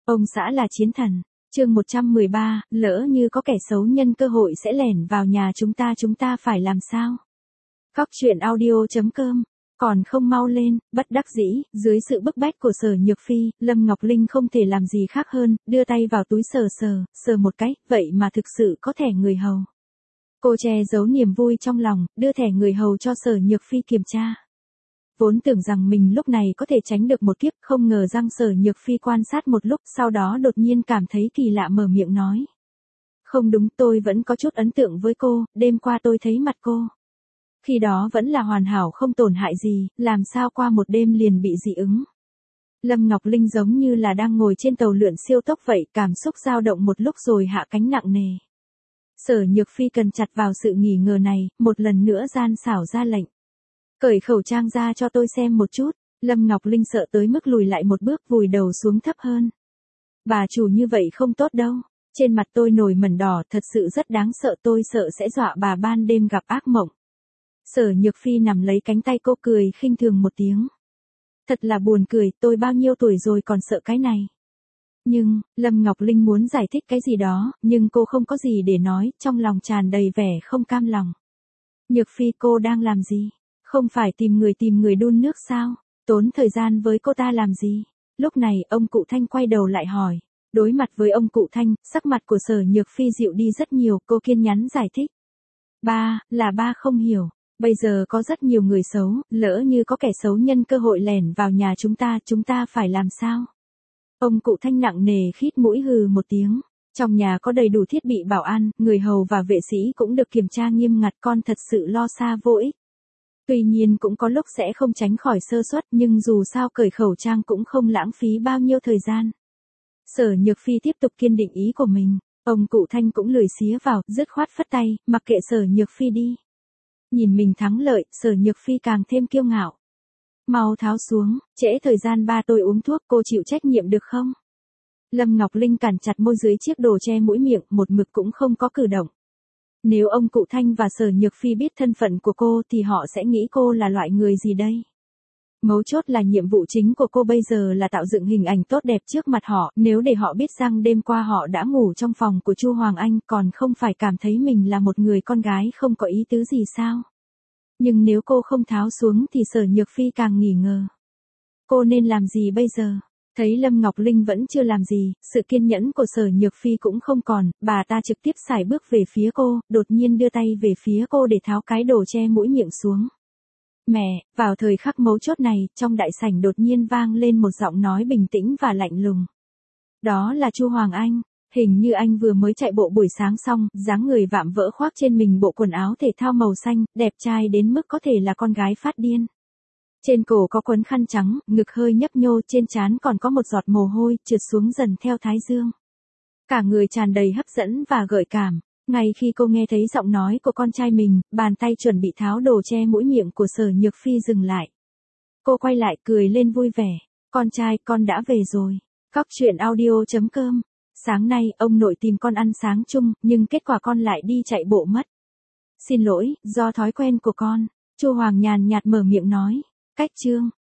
Ông xã là chiến thần. Chương 113, lỡ như có kẻ xấu nhân cơ hội sẽ lẻn vào nhà chúng ta phải làm sao? Góc truyện audio.com. Còn không mau lên, bất đắc dĩ, dưới sự bức bách của Sở Nhược Phi, Lâm Ngọc Linh không thể làm gì khác hơn, đưa tay vào túi sờ một cái, vậy mà thực sự có thẻ người hầu. Cô che giấu niềm vui trong lòng, đưa thẻ người hầu cho Sở Nhược Phi kiểm tra. Vốn tưởng rằng mình lúc này có thể tránh được một kiếp, không ngờ rằng Sở Nhược Phi quan sát một lúc, sau đó đột nhiên cảm thấy kỳ lạ mở miệng nói. Không đúng, tôi vẫn có chút ấn tượng với cô, đêm qua tôi thấy mặt cô. Khi đó vẫn là hoàn hảo không tổn hại gì, làm sao qua một đêm liền bị dị ứng. Lâm Ngọc Linh giống như là đang ngồi trên tàu lượn siêu tốc vậy, cảm xúc dao động một lúc rồi hạ cánh nặng nề. Sở Nhược Phi cần chặt vào sự nghi ngờ này, một lần nữa gian xảo ra lệnh. Cởi khẩu trang ra cho tôi xem một chút. Lâm Ngọc Linh sợ tới mức lùi lại một bước, vùi đầu xuống thấp hơn. Bà chủ như vậy không tốt đâu. Trên mặt tôi nổi mẩn đỏ, thật sự rất đáng sợ, tôi sợ sẽ dọa bà ban đêm gặp ác mộng. Sở Nhược Phi nằm lấy cánh tay cô cười khinh thường một tiếng. Thật là buồn cười, tôi bao nhiêu tuổi rồi còn sợ cái này. Nhưng, Lâm Ngọc Linh muốn giải thích cái gì đó, nhưng cô không có gì để nói, trong lòng tràn đầy vẻ không cam lòng. Nhược Phi, cô đang làm gì? Không phải tìm người đun nước sao? Tốn thời gian với cô ta làm gì? Lúc này, ông cụ Thanh quay đầu lại hỏi. Đối mặt với ông cụ Thanh, sắc mặt của Sở Nhược Phi dịu đi rất nhiều, cô kiên nhẫn giải thích. Ba không hiểu. Bây giờ có rất nhiều người xấu, lỡ như có kẻ xấu nhân cơ hội lẻn vào nhà chúng ta phải làm sao? Ông cụ Thanh nặng nề khít mũi hừ một tiếng. Trong nhà có đầy đủ thiết bị bảo an, người hầu và vệ sĩ cũng được kiểm tra nghiêm ngặt, con thật sự lo xa vô ích. Tuy nhiên cũng có lúc sẽ không tránh khỏi sơ suất, nhưng dù sao cởi khẩu trang cũng không lãng phí bao nhiêu thời gian. Sở Nhược Phi tiếp tục kiên định ý của mình, ông cụ Thanh cũng lười xía vào, dứt khoát phất tay, mặc kệ Sở Nhược Phi đi. Nhìn mình thắng lợi, Sở Nhược Phi càng thêm kiêu ngạo. Mau tháo xuống, trễ thời gian ba tôi uống thuốc, cô chịu trách nhiệm được không? Lâm Ngọc Linh cản chặt môi dưới chiếc đồ che mũi miệng, một mực cũng không có cử động. Nếu ông cụ Thanh và Sở Nhược Phi biết thân phận của cô thì họ sẽ nghĩ cô là loại người gì đây? Mấu chốt là nhiệm vụ chính của cô bây giờ là tạo dựng hình ảnh tốt đẹp trước mặt họ, nếu để họ biết rằng đêm qua họ đã ngủ trong phòng của Chu Hoàng Anh còn không phải cảm thấy mình là một người con gái không có ý tứ gì sao? Nhưng nếu cô không tháo xuống thì Sở Nhược Phi càng nghi ngờ. Cô nên làm gì bây giờ? Thấy Lâm Ngọc Linh vẫn chưa làm gì, sự kiên nhẫn của Sở Nhược Phi cũng không còn, bà ta trực tiếp sải bước về phía cô, đột nhiên đưa tay về phía cô để tháo cái đồ che mũi miệng xuống. Mẹ, vào thời khắc mấu chốt này, trong đại sảnh đột nhiên vang lên một giọng nói bình tĩnh và lạnh lùng. Đó là Chu Hoàng Anh, hình như anh vừa mới chạy bộ buổi sáng xong, dáng người vạm vỡ khoác trên mình bộ quần áo thể thao màu xanh, đẹp trai đến mức có thể là con gái phát điên. Trên cổ có quấn khăn trắng, ngực hơi nhấp nhô, trên trán còn có một giọt mồ hôi, trượt xuống dần theo thái dương. Cả người tràn đầy hấp dẫn và gợi cảm. Ngay khi cô nghe thấy giọng nói của con trai mình, bàn tay chuẩn bị tháo đồ che mũi miệng của Sở Nhược Phi dừng lại. Cô quay lại cười lên vui vẻ. Con trai, con đã về rồi. Góc truyện audio.com. Sáng nay, ông nội tìm con ăn sáng chung, nhưng kết quả con lại đi chạy bộ mất. Xin lỗi, do thói quen của con. Chu Hoàng nhàn nhạt mở miệng nói. Cách chương.